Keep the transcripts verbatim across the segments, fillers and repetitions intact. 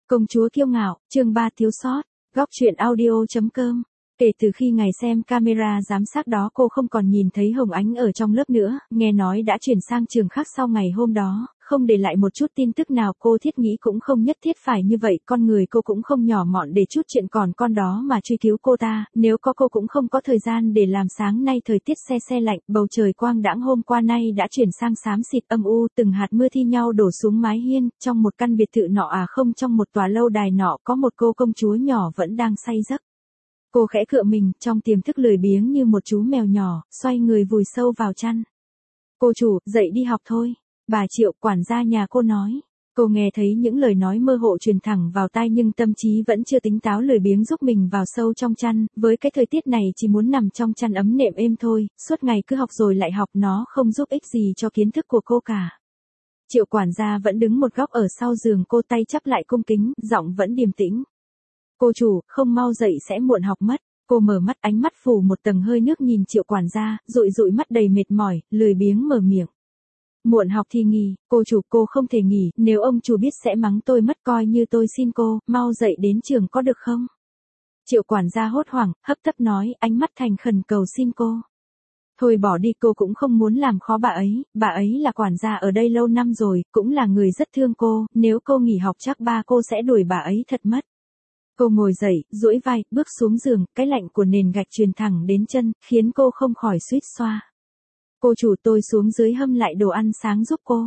Công chúa kiêu ngạo, chương ba thiếu sót, góc truyện audio.com. Kể từ khi ngày xem camera giám sát đó cô không còn nhìn thấy Hồng Ánh ở trong lớp nữa, nghe nói đã chuyển sang trường khác sau ngày hôm đó, không để lại một chút tin tức nào. Cô thiết nghĩ cũng không nhất thiết phải như vậy, con người cô cũng không nhỏ mọn để chút chuyện còn con đó mà truy cứu cô ta, nếu có cô cũng không có thời gian để làm. Sáng nay thời tiết se se lạnh, bầu trời quang đãng hôm qua nay đã chuyển sang xám xịt âm u, từng hạt mưa thi nhau đổ xuống mái hiên, trong một căn biệt thự nọ à không trong một tòa lâu đài nọ có một cô công chúa nhỏ vẫn đang say giấc. Cô khẽ cựa mình, trong tiềm thức lười biếng như một chú mèo nhỏ, xoay người vùi sâu vào chăn. Cô chủ, dậy đi học thôi. Bà Triệu, quản gia nhà cô nói. Cô nghe thấy những lời nói mơ hồ truyền thẳng vào tai nhưng tâm trí vẫn chưa tỉnh táo, lười biếng giúp mình vào sâu trong chăn, với cái thời tiết này chỉ muốn nằm trong chăn ấm nệm êm thôi, suốt ngày cứ học rồi lại học, nó không giúp ích gì cho kiến thức của cô cả. Triệu quản gia vẫn đứng một góc ở sau giường cô, tay chắp lại cung kính, giọng vẫn điềm tĩnh. Cô chủ, không mau dậy sẽ muộn học mất. Cô mở mắt, ánh mắt phủ một tầng hơi nước nhìn Triệu quản gia, dụi dụi mắt đầy mệt mỏi, lười biếng mở miệng. Muộn học thì nghỉ, cô chủ, cô không thể nghỉ, nếu ông chủ biết sẽ mắng tôi mất, coi như tôi xin cô, mau dậy đến trường có được không? Triệu quản gia hốt hoảng, hấp tấp nói, ánh mắt thành khẩn cầu xin cô. Thôi bỏ đi, cô cũng không muốn làm khó bà ấy, bà ấy là quản gia ở đây lâu năm rồi, cũng là người rất thương cô, nếu cô nghỉ học chắc ba cô sẽ đuổi bà ấy thật mất. Cô ngồi dậy, duỗi vai, bước xuống giường, cái lạnh của nền gạch truyền thẳng đến chân, khiến cô không khỏi suýt xoa. Cô chủ, tôi xuống dưới hâm lại đồ ăn sáng giúp cô.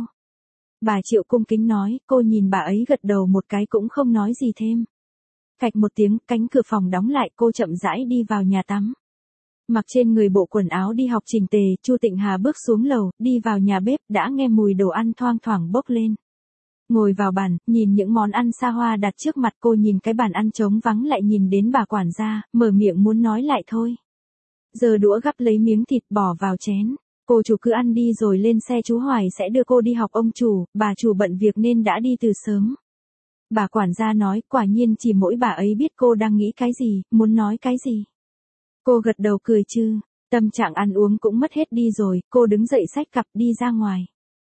Bà Triệu cung kính nói, cô nhìn bà ấy gật đầu một cái cũng không nói gì thêm. Cạch một tiếng, cánh cửa phòng đóng lại, cô chậm rãi đi vào nhà tắm. Mặc trên người bộ quần áo đi học chỉnh tề, Chu Tịnh Hà bước xuống lầu, đi vào nhà bếp, đã nghe mùi đồ ăn thoang thoảng bốc lên. Ngồi vào bàn, nhìn những món ăn xa hoa đặt trước mặt cô, nhìn cái bàn ăn trống vắng lại nhìn đến bà quản gia, mở miệng muốn nói lại thôi. Giờ đũa gắp lấy miếng thịt bỏ vào chén. Cô chủ cứ ăn đi rồi lên xe, chú Hoài sẽ đưa cô đi học. Ông chủ, bà chủ bận việc nên đã đi từ sớm. Bà quản gia nói, quả nhiên chỉ mỗi bà ấy biết cô đang nghĩ cái gì, muốn nói cái gì. Cô gật đầu cười chứ, tâm trạng ăn uống cũng mất hết đi rồi, cô đứng dậy xách cặp đi ra ngoài.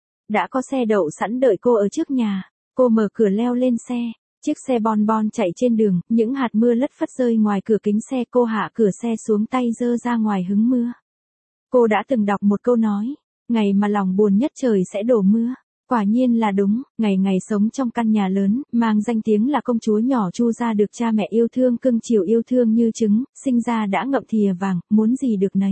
Đã có xe đậu sẵn đợi cô ở trước nhà, cô mở cửa leo lên xe, chiếc xe bon bon chạy trên đường, những hạt mưa lất phất rơi ngoài cửa kính xe, cô hạ cửa xe xuống, tay giơ ra ngoài hứng mưa. Cô đã từng đọc một câu nói, ngày mà lòng buồn nhất trời sẽ đổ mưa. Quả nhiên là đúng, ngày ngày sống trong căn nhà lớn, mang danh tiếng là công chúa nhỏ Chu gia, được cha mẹ yêu thương cưng chiều, yêu thương như trứng, sinh ra đã ngậm thìa vàng, muốn gì được nấy.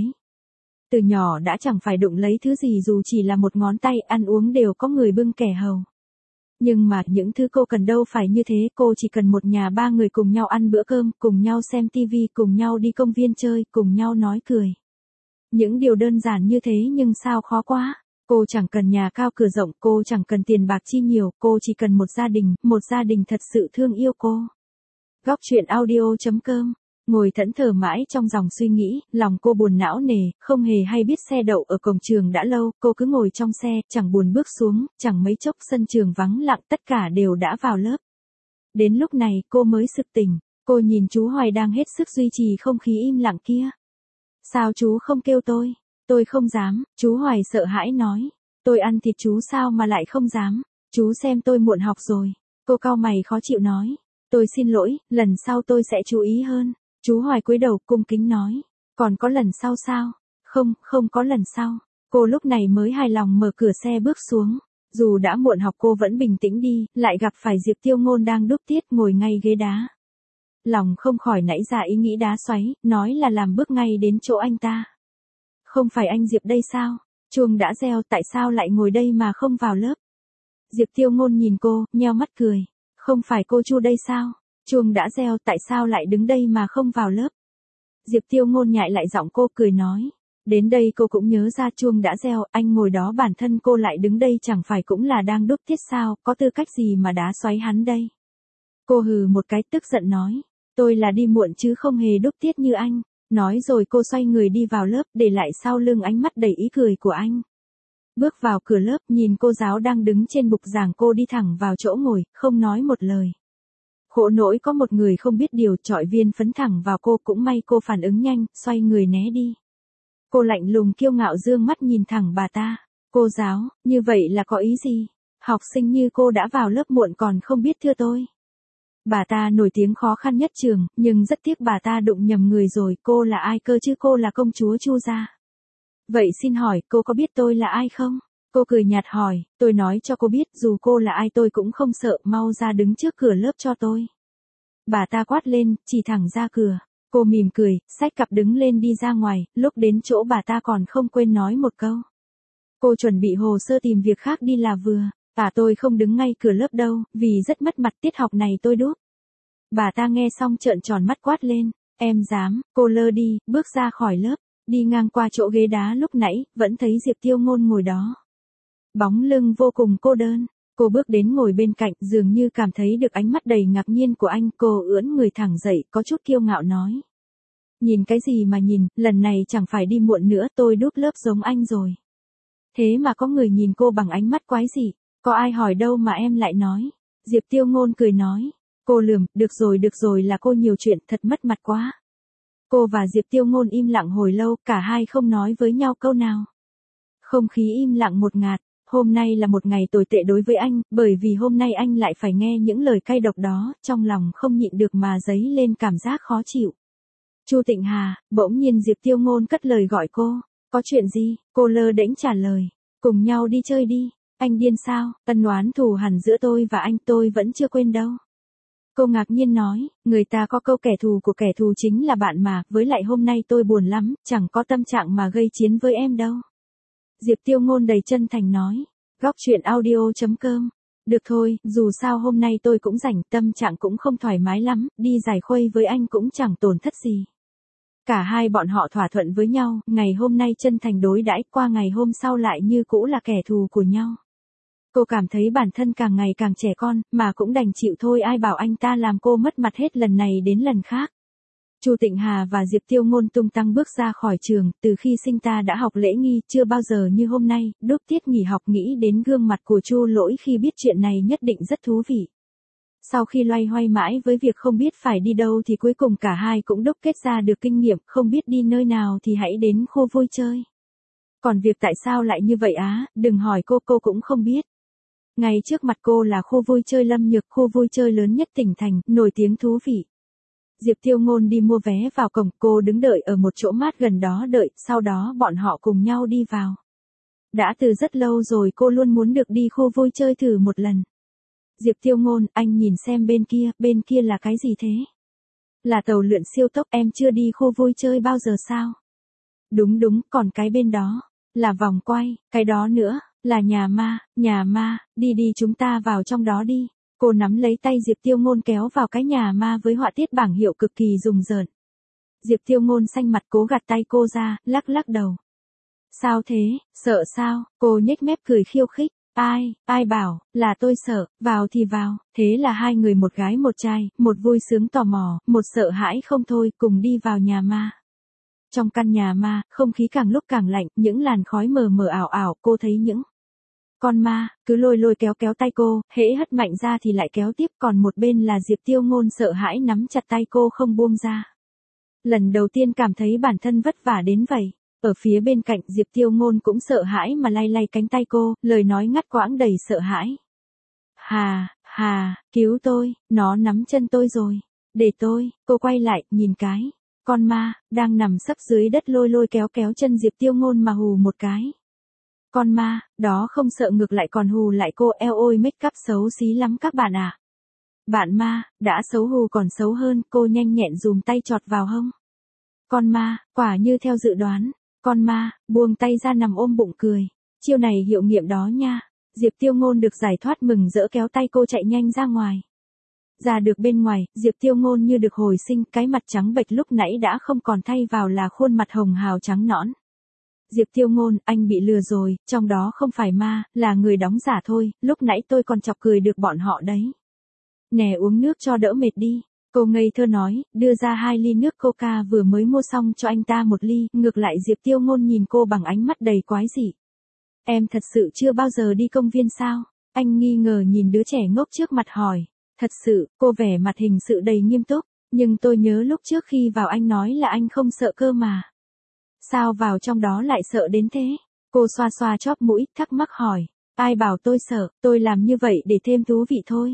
Từ nhỏ đã chẳng phải đụng lấy thứ gì dù chỉ là một ngón tay, ăn uống đều có người bưng kẻ hầu. Nhưng mà những thứ cô cần đâu phải như thế, cô chỉ cần một nhà ba người cùng nhau ăn bữa cơm, cùng nhau xem tivi, cùng nhau đi công viên chơi, cùng nhau nói cười. Những điều đơn giản như thế nhưng sao khó quá. Cô chẳng cần nhà cao cửa rộng, cô chẳng cần tiền bạc chi nhiều, cô chỉ cần một gia đình, một gia đình thật sự thương yêu cô. Góc truyện audio.com. Ngồi thẫn thờ mãi trong dòng suy nghĩ, lòng cô buồn não nề, không hề hay biết xe đậu ở cổng trường đã lâu, cô cứ ngồi trong xe, chẳng buồn bước xuống, chẳng mấy chốc sân trường vắng lặng, tất cả đều đã vào lớp. Đến lúc này cô mới sực tỉnh, cô nhìn chú Hoài đang hết sức duy trì không khí im lặng kia. Sao chú không kêu tôi? Tôi không dám, chú Hoài sợ hãi nói. Tôi ăn thịt chú sao mà lại không dám? Chú xem tôi muộn học rồi. Cô cau mày khó chịu nói. Tôi xin lỗi, lần sau tôi sẽ chú ý hơn. Chú Hoài cúi đầu cung kính nói. Còn có lần sau sao? Không, không có lần sau. Cô lúc này mới hài lòng mở cửa xe bước xuống. Dù đã muộn học cô vẫn bình tĩnh đi, lại gặp phải Diệp Tiêu Ngôn đang đúc tiết ngồi ngay ghế đá. Lòng không khỏi nảy ra ý nghĩ đá xoáy, nói là làm bước ngay đến chỗ anh ta. Không phải anh Diệp đây sao? Chuông đã reo, tại sao lại ngồi đây mà không vào lớp? Diệp Tiêu Ngôn nhìn cô, nheo mắt cười. Không phải cô Chu đây sao? Chuông đã reo, tại sao lại đứng đây mà không vào lớp? Diệp Tiêu Ngôn nhại lại giọng cô, cười nói. Đến đây cô cũng nhớ ra chuông đã reo, anh ngồi đó, bản thân cô lại đứng đây, chẳng phải cũng là đang đúc tiết sao, có tư cách gì mà đá xoáy hắn đây? Cô hừ một cái, tức giận nói. Tôi là đi muộn chứ không hề đúc tiết như anh. Nói rồi cô xoay người đi vào lớp, để lại sau lưng ánh mắt đầy ý cười của anh. Bước vào cửa lớp, nhìn cô giáo đang đứng trên bục giảng, cô đi thẳng vào chỗ ngồi, không nói một lời. Khổ nỗi có một người không biết điều, chọi viên phấn thẳng vào cô, cũng may cô phản ứng nhanh, xoay người né đi. Cô lạnh lùng kiêu ngạo dương mắt nhìn thẳng bà ta. Cô giáo, như vậy là có ý gì? Học sinh như cô đã vào lớp muộn còn không biết thưa tôi. Bà ta nổi tiếng khó khăn nhất trường, nhưng rất tiếc bà ta đụng nhầm người rồi, cô là ai cơ chứ? Cô là công chúa Chu gia. Vậy xin hỏi, cô có biết tôi là ai không? Cô cười nhạt hỏi, tôi nói cho cô biết, dù cô là ai tôi cũng không sợ, mau ra đứng trước cửa lớp cho tôi. Bà ta quát lên, chỉ thẳng ra cửa. Cô mỉm cười, xách cặp đứng lên đi ra ngoài, lúc đến chỗ bà ta còn không quên nói một câu. Cô chuẩn bị hồ sơ tìm việc khác đi là vừa. À tôi không đứng ngay cửa lớp đâu, vì rất mất mặt, tiết học này tôi đúp. Bà ta nghe xong trợn tròn mắt quát lên, em dám? Cô lơ đi, bước ra khỏi lớp, đi ngang qua chỗ ghế đá lúc nãy, vẫn thấy Diệp Tiêu Ngôn ngồi đó. Bóng lưng vô cùng cô đơn, cô bước đến ngồi bên cạnh, dường như cảm thấy được ánh mắt đầy ngạc nhiên của anh, cô ưỡn người thẳng dậy, có chút kiêu ngạo nói. Nhìn cái gì mà nhìn, lần này chẳng phải đi muộn nữa, tôi đúp lớp giống anh rồi. Thế mà có người nhìn cô bằng ánh mắt quái dị. Có ai hỏi đâu mà em lại nói. Diệp Tiêu Ngôn cười nói. Cô lườm, được rồi được rồi là cô nhiều chuyện, thật mất mặt quá. Cô và Diệp Tiêu Ngôn im lặng hồi lâu, cả hai không nói với nhau câu nào. Không khí im lặng một ngạt, hôm nay là một ngày tồi tệ đối với anh, bởi vì hôm nay anh lại phải nghe những lời cay độc đó, trong lòng không nhịn được mà dấy lên cảm giác khó chịu. Chu Tịnh Hà, bỗng nhiên Diệp Tiêu Ngôn cất lời gọi cô. Có chuyện gì? Cô lơ đễnh trả lời. Cùng nhau đi chơi đi. Anh điên sao? Ân oán thù hằn giữa tôi và anh tôi vẫn chưa quên đâu. Cô ngạc nhiên nói, người ta có câu kẻ thù của kẻ thù chính là bạn mà, với lại hôm nay tôi buồn lắm, chẳng có tâm trạng mà gây chiến với em đâu. Diệp Tiêu Ngôn đầy chân thành nói, góc truyện audio chấm com. Được thôi, dù sao hôm nay tôi cũng rảnh, tâm trạng cũng không thoải mái lắm, đi giải khuây với anh cũng chẳng tổn thất gì. Cả hai bọn họ thỏa thuận với nhau, ngày hôm nay chân thành đối đãi, qua ngày hôm sau lại như cũ là kẻ thù của nhau. Cô cảm thấy bản thân càng ngày càng trẻ con, mà cũng đành chịu thôi, ai bảo anh ta làm cô mất mặt hết lần này đến lần khác. Chu Tịnh Hà và Diệp Tiêu Ngôn tung tăng bước ra khỏi trường, từ khi sinh ta đã học lễ nghi, chưa bao giờ như hôm nay, đúc tiết nghỉ học nghĩ đến gương mặt của Chu Lỗi khi biết chuyện này nhất định rất thú vị. Sau khi loay hoay mãi với việc không biết phải đi đâu thì cuối cùng cả hai cũng đúc kết ra được kinh nghiệm, không biết đi nơi nào thì hãy đến khu vui chơi. Còn việc tại sao lại như vậy á, đừng hỏi cô, cô cũng không biết. Ngay trước mặt cô là khu vui chơi Lâm Nhược, khu vui chơi lớn nhất tỉnh thành, nổi tiếng thú vị. Diệp Tiêu Ngôn đi mua vé vào cổng, cô đứng đợi ở một chỗ mát gần đó đợi, sau đó bọn họ cùng nhau đi vào. Đã từ rất lâu rồi cô luôn muốn được đi khu vui chơi thử một lần. Diệp Tiêu Ngôn, anh nhìn xem bên kia, bên kia là cái gì thế? Là tàu lượn siêu tốc, em chưa đi khu vui chơi bao giờ sao? Đúng đúng, còn cái bên đó, là vòng quay, cái đó nữa, là nhà ma, nhà ma, đi đi chúng ta vào trong đó đi. Cô nắm lấy tay Diệp Tiêu Ngôn kéo vào cái nhà ma với họa tiết bảng hiệu cực kỳ rùng rợn. Diệp Tiêu Ngôn xanh mặt cố gạt tay cô ra, lắc lắc đầu. Sao thế, sợ sao? Cô nhếch mép cười khiêu khích. Ai, ai bảo, là tôi sợ, vào thì vào, thế là hai người một gái một trai, một vui sướng tò mò, một sợ hãi không thôi, cùng đi vào nhà ma. Trong căn nhà ma, không khí càng lúc càng lạnh, những làn khói mờ mờ ảo ảo, cô thấy những con ma, cứ lôi lôi kéo kéo tay cô, hễ hất mạnh ra thì lại kéo tiếp, còn một bên là Diệp Tiêu Ngôn sợ hãi nắm chặt tay cô không buông ra. Lần đầu tiên cảm thấy bản thân vất vả đến vậy. Ở phía bên cạnh Diệp Tiêu Ngôn cũng sợ hãi mà lay lay cánh tay cô, lời nói ngắt quãng đầy sợ hãi. Hà, hà, cứu tôi, nó nắm chân tôi rồi. Để tôi, cô quay lại, nhìn cái. Con ma, đang nằm sấp dưới đất lôi lôi kéo kéo chân Diệp Tiêu Ngôn mà hù một cái. Con ma, đó không sợ ngược lại còn hù lại cô, eo ôi make up xấu xí lắm các bạn à. Bạn ma, đã xấu hù còn xấu hơn, cô nhanh nhẹn dùm tay chọt vào hông. Con ma, quả như theo dự đoán. Con ma, buông tay ra nằm ôm bụng cười. Chiêu này hiệu nghiệm đó nha. Diệp Tiêu Ngôn được giải thoát mừng rỡ kéo tay cô chạy nhanh ra ngoài. Ra được bên ngoài, Diệp Tiêu Ngôn như được hồi sinh, cái mặt trắng bệch lúc nãy đã không còn, thay vào là khuôn mặt hồng hào trắng nõn. Diệp Tiêu Ngôn, anh bị lừa rồi, trong đó không phải ma, là người đóng giả thôi, lúc nãy tôi còn chọc cười được bọn họ đấy. Nè uống nước cho đỡ mệt đi. Cô ngây thơ nói, đưa ra hai ly nước coca vừa mới mua xong cho anh ta một ly, ngược lại Diệp Tiêu Ngôn nhìn cô bằng ánh mắt đầy quái dị. Em thật sự chưa bao giờ đi công viên sao? Anh nghi ngờ nhìn đứa trẻ ngốc trước mặt hỏi. Thật sự, cô vẻ mặt hình sự đầy nghiêm túc, nhưng tôi nhớ lúc trước khi vào anh nói là anh không sợ cơ mà. Sao vào trong đó lại sợ đến thế? Cô xoa xoa chóp mũi, thắc mắc hỏi. Ai bảo tôi sợ, tôi làm như vậy để thêm thú vị thôi.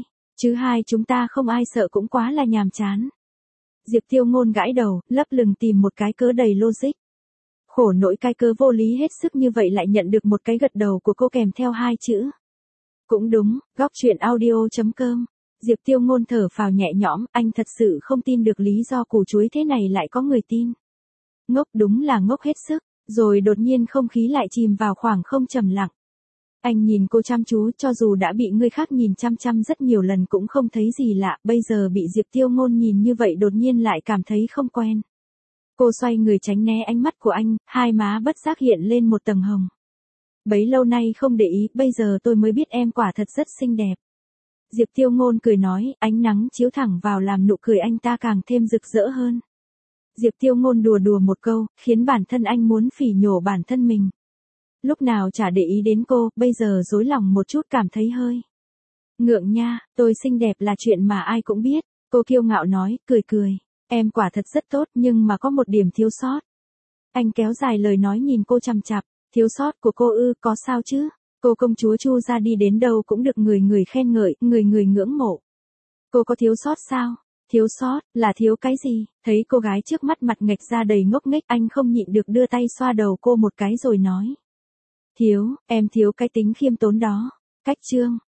Chứ hai chúng ta không ai sợ cũng quá là nhàm chán. Diệp Tiêu Ngôn gãi đầu, lấp lửng tìm một cái cớ đầy logic. Khổ nỗi cái cớ vô lý hết sức như vậy lại nhận được một cái gật đầu của cô kèm theo hai chữ. Cũng đúng, góc chuyện audio chấm com. Diệp Tiêu Ngôn thở phào nhẹ nhõm, anh thật sự không tin được lý do củ chuối thế này lại có người tin. Ngốc đúng là ngốc hết sức, rồi đột nhiên không khí lại chìm vào khoảng không trầm lặng. Anh nhìn cô chăm chú, cho dù đã bị người khác nhìn chăm chăm rất nhiều lần cũng không thấy gì lạ, bây giờ bị Diệp Tiêu Ngôn nhìn như vậy đột nhiên lại cảm thấy không quen. Cô xoay người tránh né ánh mắt của anh, hai má bất giác hiện lên một tầng hồng. Bấy lâu nay không để ý, bây giờ tôi mới biết em quả thật rất xinh đẹp. Diệp Tiêu Ngôn cười nói, ánh nắng chiếu thẳng vào làm nụ cười anh ta càng thêm rực rỡ hơn. Diệp Tiêu Ngôn đùa đùa một câu, khiến bản thân anh muốn phỉ nhổ bản thân mình. Lúc nào chả để ý đến cô, bây giờ rối lòng một chút cảm thấy hơi ngượng nha, tôi xinh đẹp là chuyện mà ai cũng biết. Cô kiêu ngạo nói, cười cười. Em quả thật rất tốt nhưng mà có một điểm thiếu sót. Anh kéo dài lời nói nhìn cô chằm chặp. Thiếu sót của cô ư, có sao chứ? Cô công chúa Chu ra đi đến đâu cũng được người người khen ngợi, người người ngưỡng mộ. Cô có thiếu sót sao? Thiếu sót, là thiếu cái gì? Thấy cô gái trước mắt mặt nghệch ra đầy ngốc nghếch, anh không nhịn được đưa tay xoa đầu cô một cái rồi nói. Thiếu, em thiếu cái tính khiêm tốn đó. Cách chương.